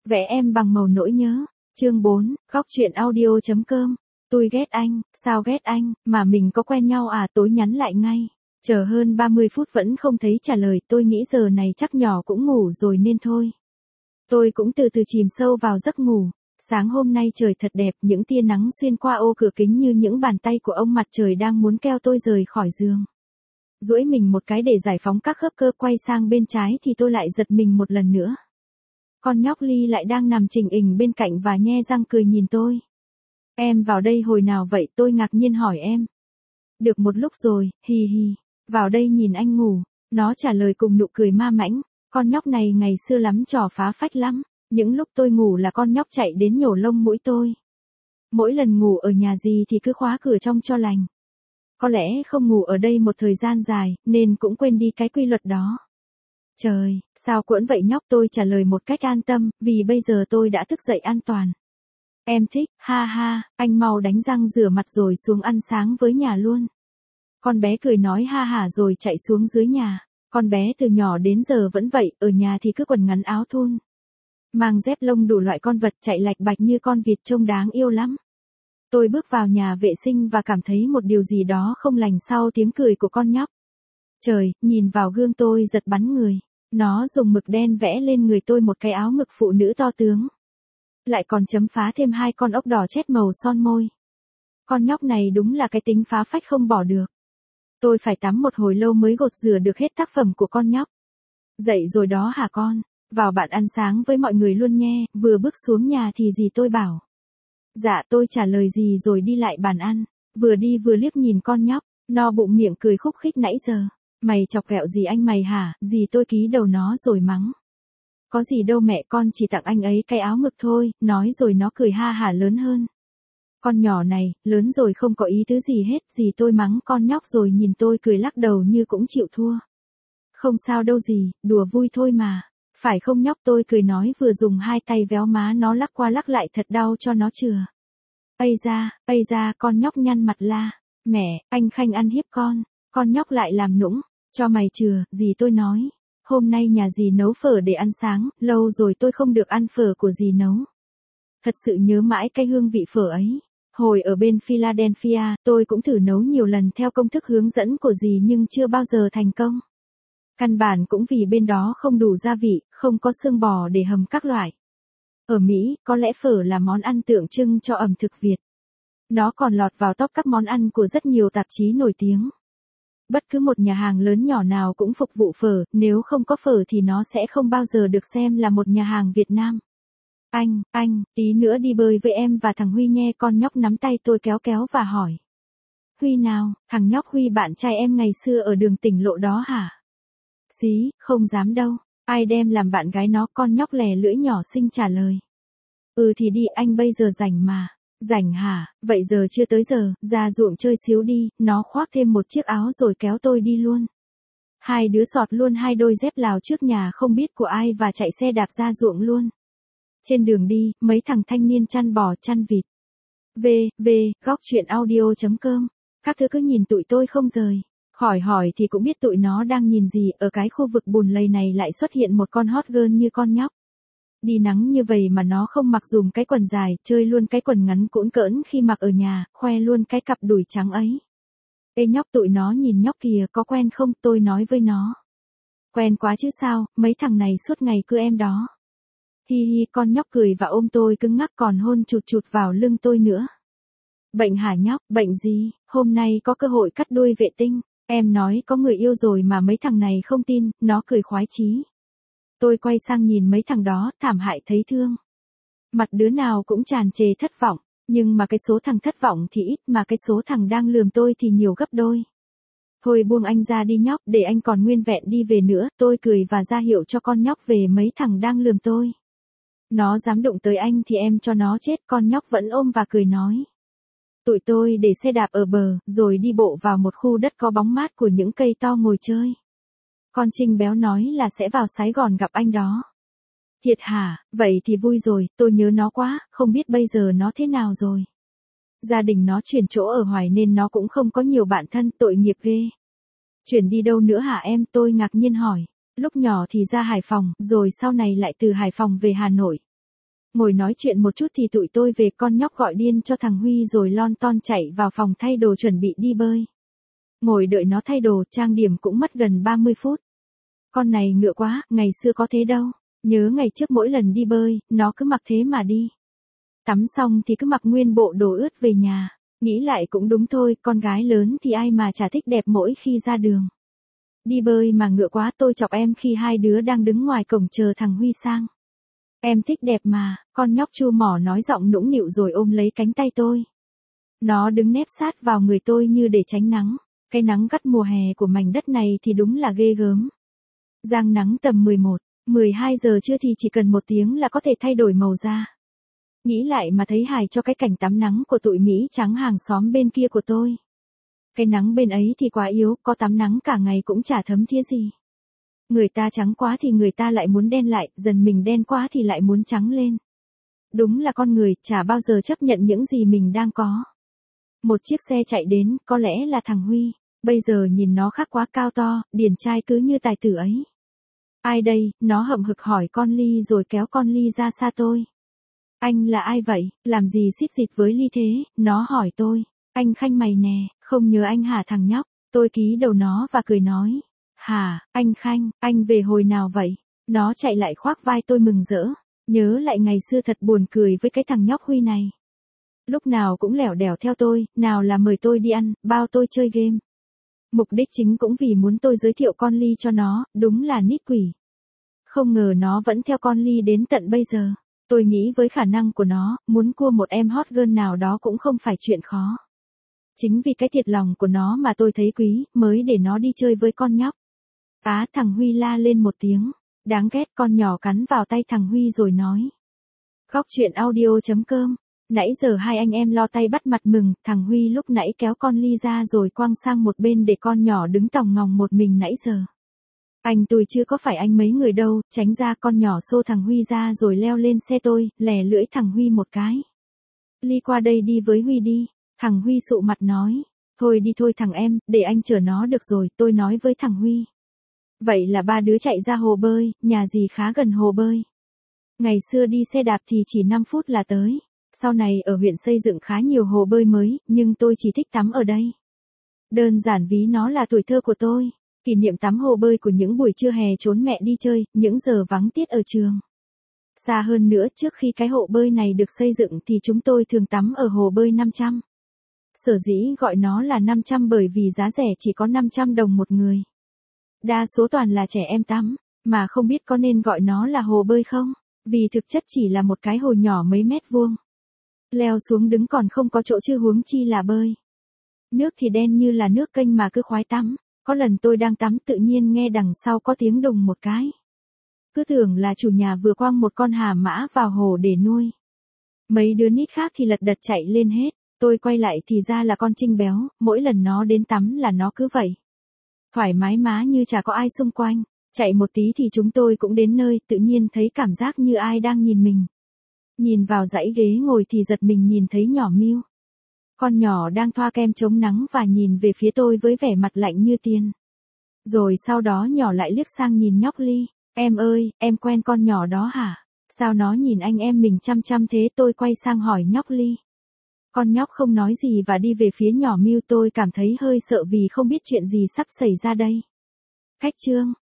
Vẽ em bằng màu nỗi nhớ. Chương 4, góc truyện audio.com. Tôi ghét anh, sao ghét anh, mà mình có quen nhau à? Tối nhắn lại ngay. Chờ hơn 30 phút vẫn không thấy trả lời, tôi nghĩ giờ này chắc nhỏ cũng ngủ rồi nên thôi. Tôi cũng từ từ chìm sâu vào giấc ngủ. Sáng hôm nay trời thật đẹp, những tia nắng xuyên qua ô cửa kính như những bàn tay của ông mặt trời đang muốn kéo tôi rời khỏi giường. Duỗi mình một cái để giải phóng các khớp cơ, quay sang bên trái thì tôi lại giật mình một lần nữa. Con nhóc Ly lại đang nằm chình ình bên cạnh và nhe răng cười nhìn tôi. Em vào đây hồi nào vậy? Tôi ngạc nhiên hỏi em. Được một lúc rồi, hì hì. Vào đây nhìn anh ngủ. Nó trả lời cùng nụ cười ma mãnh. Con nhóc này ngày xưa lắm trò phá phách lắm. Những lúc tôi ngủ là con nhóc chạy đến nhổ lông mũi tôi. Mỗi lần ngủ ở nhà gì thì cứ khóa cửa trong cho lành. Có lẽ không ngủ ở đây một thời gian dài, nên cũng quên đi cái quy luật đó. Trời, sao quẫn vậy nhóc? Tôi trả lời một cách an tâm, vì bây giờ tôi đã thức dậy an toàn. Em thích, ha ha, anh mau đánh răng rửa mặt rồi xuống ăn sáng với nhà luôn. Con bé cười nói ha hả rồi chạy xuống dưới nhà. Con bé từ nhỏ đến giờ vẫn vậy, ở nhà thì cứ quần ngắn áo thun. Mang dép lông đủ loại con vật, chạy lạch bạch như con vịt, trông đáng yêu lắm. Tôi bước vào nhà vệ sinh và cảm thấy một điều gì đó không lành sau tiếng cười của con nhóc. Trời, nhìn vào gương tôi giật bắn người. Nó dùng mực đen vẽ lên người tôi một cái áo ngực phụ nữ to tướng. Lại còn chấm phá thêm 2 con ốc đỏ chét màu son môi. Con nhóc này đúng là cái tính phá phách không bỏ được. Tôi phải tắm một hồi lâu mới gột rửa được hết tác phẩm của con nhóc. Dậy rồi đó hả con? Vào bạn ăn sáng với mọi người luôn nha. Vừa bước xuống nhà thì dì tôi bảo. Dạ, tôi trả lời dì rồi đi lại bàn ăn. Vừa đi vừa liếc nhìn con nhóc. No bụng miệng cười khúc khích nãy giờ. Mày chọc ghẹo gì anh mày hả? Dì tôi ký đầu nó rồi mắng. Có gì đâu mẹ, con chỉ tặng anh ấy cái áo ngực thôi. Nói rồi nó cười ha hả lớn hơn. Con nhỏ này, lớn rồi không có ý tứ gì hết. Dì tôi mắng con nhóc rồi nhìn tôi cười lắc đầu như cũng chịu thua. Không sao đâu dì, đùa vui thôi mà. Phải không nhóc? Tôi cười nói vừa dùng 2 tay véo má nó lắc qua lắc lại thật đau cho nó chừa. Ây da, con nhóc nhăn mặt la. Mẹ, anh Khanh ăn hiếp con. Con nhóc lại làm nũng. Cho mày chừa, dì tôi nói. Hôm nay nhà dì nấu phở để ăn sáng, lâu rồi tôi không được ăn phở của dì nấu. Thật sự nhớ mãi cái hương vị phở ấy. Hồi ở bên Philadelphia, tôi cũng thử nấu nhiều lần theo công thức hướng dẫn của dì nhưng chưa bao giờ thành công. Căn bản cũng vì bên đó không đủ gia vị, không có xương bò để hầm các loại. Ở Mỹ, có lẽ phở là món ăn tượng trưng cho ẩm thực Việt. Nó còn lọt vào top các món ăn của rất nhiều tạp chí nổi tiếng. Bất cứ một nhà hàng lớn nhỏ nào cũng phục vụ phở, nếu không có phở thì nó sẽ không bao giờ được xem là một nhà hàng Việt Nam. Anh, tí nữa đi bơi với em và thằng Huy nhé. Con nhóc nắm tay tôi kéo và hỏi. Huy nào? Thằng nhóc Huy bạn trai em ngày xưa ở đường tỉnh lộ đó hả? Xí, không dám đâu. Ai đem làm bạn gái nó? Con nhóc lè lưỡi nhỏ xinh trả lời. Ừ thì đi, anh bây giờ rảnh mà. Rảnh hả? Vậy giờ chưa tới giờ, ra ruộng chơi xíu đi. Nó khoác thêm một chiếc áo rồi kéo tôi đi luôn. Hai đứa sọt luôn 2 đôi dép Lào trước nhà không biết của ai và chạy xe đạp ra ruộng luôn. Trên đường đi, mấy thằng thanh niên chăn bò chăn vịt. Góc truyện audio.com. Các thứ cứ nhìn tụi tôi không rời. Khỏi hỏi thì cũng biết tụi nó đang nhìn gì. Ở cái khu vực bùn lầy này lại xuất hiện một con hot girl như con nhóc. Đi nắng như vậy mà nó không mặc dùm cái quần dài, chơi luôn cái quần ngắn cũn cỡn khi mặc ở nhà, khoe luôn cái cặp đùi trắng ấy. Ê nhóc, tụi nó nhìn nhóc kìa, có quen không? Tôi nói với nó. Quen quá chứ sao, mấy thằng này suốt ngày cứ em đó. Hi hi, con nhóc cười và ôm tôi cứng ngắc còn hôn chụt vào lưng tôi nữa. Bệnh hả nhóc? Bệnh gì? Hôm nay có cơ hội cắt đuôi vệ tinh. Em nói có người yêu rồi mà mấy thằng này không tin, nó cười khoái chí. Tôi quay sang nhìn mấy thằng đó, thảm hại thấy thương. Mặt đứa nào cũng tràn trề thất vọng, nhưng mà cái số thằng thất vọng thì ít mà cái số thằng đang lườm tôi thì nhiều gấp đôi. Thôi buông anh ra đi nhóc, để anh còn nguyên vẹn đi về nữa. Tôi cười và ra hiệu cho con nhóc về mấy thằng đang lườm tôi. Nó dám đụng tới anh thì em cho nó chết. Con nhóc vẫn ôm và cười nói. Tụi tôi để xe đạp ở bờ, rồi đi bộ vào một khu đất có bóng mát của những cây to ngồi chơi. Con Trinh béo nói là sẽ vào Sài Gòn gặp anh đó. Thiệt hả? Vậy thì vui rồi, tôi nhớ nó quá, không biết bây giờ nó thế nào rồi. Gia đình nó chuyển chỗ ở Hoài nên nó cũng không có nhiều bạn thân, tội nghiệp ghê. Chuyển đi đâu nữa hả em? Tôi ngạc nhiên hỏi. Lúc nhỏ thì ra Hải Phòng, rồi sau này lại từ Hải Phòng về Hà Nội. Ngồi nói chuyện một chút thì tụi tôi về, con nhóc gọi điên cho thằng Huy rồi lon ton chạy vào phòng thay đồ chuẩn bị đi bơi. Ngồi đợi nó thay đồ, trang điểm cũng mất gần 30 phút. Con này ngựa quá, ngày xưa có thế đâu. Nhớ ngày trước mỗi lần đi bơi, nó cứ mặc thế mà đi. Tắm xong thì cứ mặc nguyên bộ đồ ướt về nhà. Nghĩ lại cũng đúng thôi, con gái lớn thì ai mà chả thích đẹp mỗi khi ra đường. Đi bơi mà ngựa quá, tôi chọc em khi hai đứa đang đứng ngoài cổng chờ thằng Huy sang. Em thích đẹp mà, con nhóc chu mỏ nói giọng nũng nịu rồi ôm lấy cánh tay tôi. Nó đứng nép sát vào người tôi như để tránh nắng. Cái nắng gắt mùa hè của mảnh đất này thì đúng là ghê gớm. Giang nắng tầm 11, 12 giờ trưa thì chỉ cần 1 tiếng là có thể thay đổi màu da. Nghĩ lại mà thấy hài cho cái cảnh tắm nắng của tụi Mỹ trắng hàng xóm bên kia của tôi. Cái nắng bên ấy thì quá yếu, có tắm nắng cả ngày cũng chả thấm thía gì. Người ta trắng quá thì người ta lại muốn đen lại, dần mình đen quá thì lại muốn trắng lên. Đúng là con người, chả bao giờ chấp nhận những gì mình đang có. Một chiếc xe chạy đến, có lẽ là thằng Huy. Bây giờ nhìn nó khác quá, cao to, điển trai cứ như tài tử ấy. Ai đây? Nó hậm hực hỏi con Ly rồi kéo con Ly ra xa tôi. Anh là ai vậy? Làm gì xít xịt với Ly thế? Nó hỏi tôi. Anh Khanh mày nè, không nhớ anh hả thằng nhóc? Tôi ký đầu nó và cười nói. Hả, anh Khanh, anh về hồi nào vậy? Nó chạy lại khoác vai tôi mừng rỡ. Nhớ lại ngày xưa thật buồn cười với cái thằng nhóc Huy này. Lúc nào cũng lẻo đẻo theo tôi, nào là mời tôi đi ăn, bao tôi chơi game. Mục đích chính cũng vì muốn tôi giới thiệu con Ly cho nó, đúng là nít quỷ. Không ngờ nó vẫn theo con Ly đến tận bây giờ. Tôi nghĩ với khả năng của nó, muốn cua một em hot girl nào đó cũng không phải chuyện khó. Chính vì cái thiệt lòng của nó mà tôi thấy quý, mới để nó đi chơi với con nhóc. Thằng Huy la lên một tiếng. Đáng ghét, con nhỏ cắn vào tay thằng Huy rồi nói. Góc chuyện audio.com. Nãy giờ hai anh em lo tay bắt mặt mừng, thằng Huy lúc nãy kéo con Ly ra rồi quăng sang một bên để con nhỏ đứng tòng ngòng một mình nãy giờ. Anh tôi chưa có phải anh mấy người đâu, tránh ra, con nhỏ xô thằng Huy ra rồi leo lên xe tôi, lè lưỡi thằng Huy một cái. Ly qua đây đi với Huy đi. Thằng Huy sụ mặt nói. Thôi đi thôi thằng em, để anh chở nó được rồi, tôi nói với thằng Huy. Vậy là ba đứa chạy ra hồ bơi, nhà gì khá gần hồ bơi. Ngày xưa đi xe đạp thì chỉ 5 phút là tới. Sau này ở huyện xây dựng khá nhiều hồ bơi mới, nhưng tôi chỉ thích tắm ở đây. Đơn giản ví nó là tuổi thơ của tôi. Kỷ niệm tắm hồ bơi của những buổi trưa hè trốn mẹ đi chơi, những giờ vắng tiết ở trường. Xa hơn nữa, trước khi cái hồ bơi này được xây dựng thì chúng tôi thường tắm ở hồ bơi 500. Sở dĩ gọi nó là 500 bởi vì giá rẻ chỉ có 500 đồng một người. Đa số toàn là trẻ em tắm, mà không biết có nên gọi nó là hồ bơi không, vì thực chất chỉ là một cái hồ nhỏ mấy mét vuông. Leo xuống đứng còn không có chỗ chứ huống chi là bơi. Nước thì đen như là nước kênh mà cứ khoái tắm. Có lần tôi đang tắm tự nhiên nghe đằng sau có tiếng đùng một cái. Cứ tưởng là chủ nhà vừa quăng một con hà mã vào hồ để nuôi. Mấy đứa nít khác thì lật đật chạy lên hết. Tôi quay lại thì ra là con Trinh béo, mỗi lần nó đến tắm là nó cứ vậy. Thoải mái má như chả có ai xung quanh. Chạy một tí thì chúng tôi cũng đến nơi, tự nhiên thấy cảm giác như ai đang nhìn mình. Nhìn vào dãy ghế ngồi thì giật mình nhìn thấy nhỏ Miu. Con nhỏ đang thoa kem chống nắng và nhìn về phía tôi với vẻ mặt lạnh như tiền. Rồi sau đó nhỏ lại liếc sang nhìn nhóc Ly. Em ơi, em quen con nhỏ đó hả? Sao nó nhìn anh em mình chăm chăm thế? Tôi quay sang hỏi nhóc Ly. Con nhóc không nói gì và đi về phía nhỏ Miu. Tôi cảm thấy hơi sợ vì không biết chuyện gì sắp xảy ra đây. Khách trương.